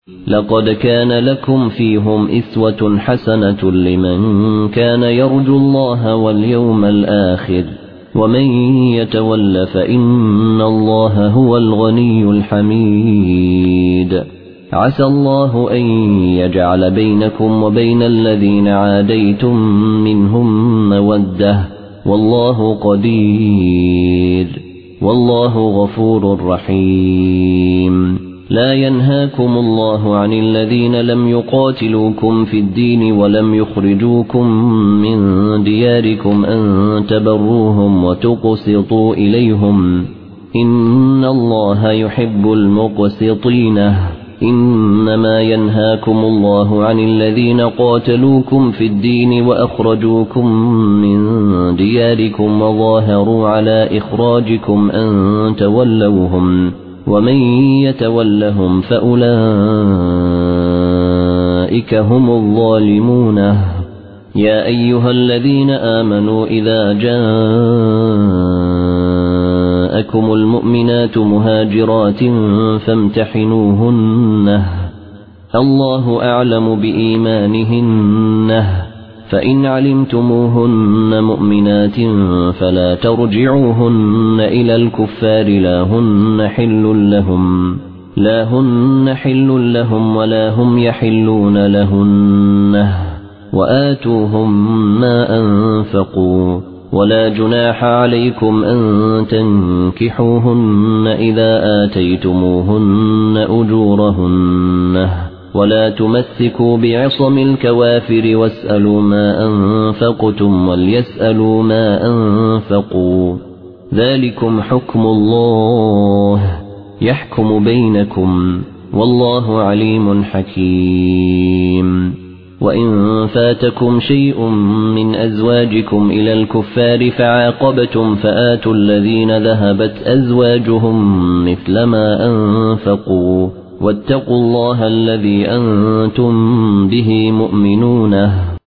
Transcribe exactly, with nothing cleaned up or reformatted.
لقد كان لكم فيهم أسوة حسنة لمن كان يرجو الله واليوم الآخر ومن يتول فإن الله هو الغني الحميد عسى الله أن يجعل بينكم وبين الذين عاديتم منهم مودة والله قدير والله غفور رحيم لا ينهاكم الله عن الذين لم يقاتلوكم في الدين ولم يخرجوكم من دياركم أن تبروهم وتقسطوا إليهم إن الله يحب المقسطين إنما ينهاكم الله عن الذين قاتلوكم في الدين وأخرجوكم من دياركم وظاهروا على إخراجكم أن تولوهم ومن يتولهم فأولئك هم الظالمون يا أيها الذين آمنوا إذا جاءكم المؤمنات مهاجرات فامتحنوهن الله أعلم بإيمانهن فإن علمتموهن مؤمنات فلا ترجعوهن إلى الكفار لا هن حل لهم لا هن حل لهم ولا هم يحلون لهن وآتوهم ما أنفقوا ولا جناح عليكم أن تنكحوهن إذا آتيتموهن أجورهن ولا تمسكوا بعصم الكوافر واسألوا ما أنفقتم وليسألوا ما أنفقوا ذلكم حكم الله يحكم بينكم والله عليم حكيم وإن فاتكم شيء من أزواجكم إلى الكفار فعاقبتم فآتوا الذين ذهبت أزواجهم مثل ما أنفقوا واتقوا الله الذي أنتم به مؤمنون